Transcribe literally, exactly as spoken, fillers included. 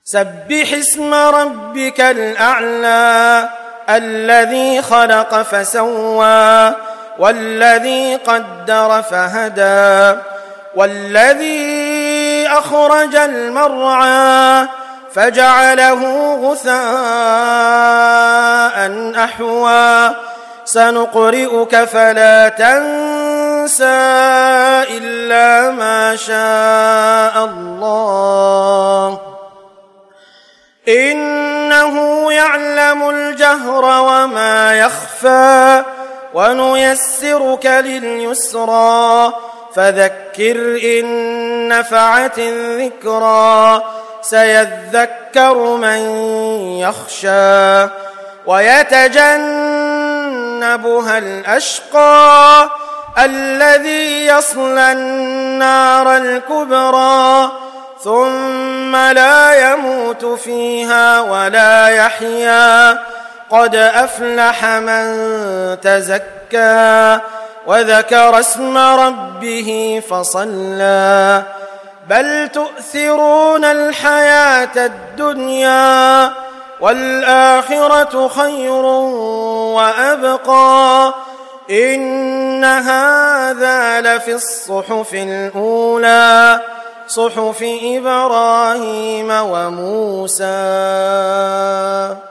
سبح اسم ربك الأعلى الذي خلق فسوى والذي قدر فهدى والذي أخرج المرعى فجعله غثاء أحوى سنقرئك فلا تنسى إلا ما شاء الله إنه يعلم الجهر وما يخفى ونيسرك لليسرى فذكر إن نفعت الذكرى سيذكر من يخشى ويتجنبها الأشقى الذي يصلى النار الكبرى ثم لا يموت فيها ولا يحيا قد أفلح من تزكى وذكر اسم ربه فصلى بل تؤثرون الحياة الدنيا والآخرة خير وأبقى إن هذا لفي الصحف الأولى صحف إبراهيم وموسى.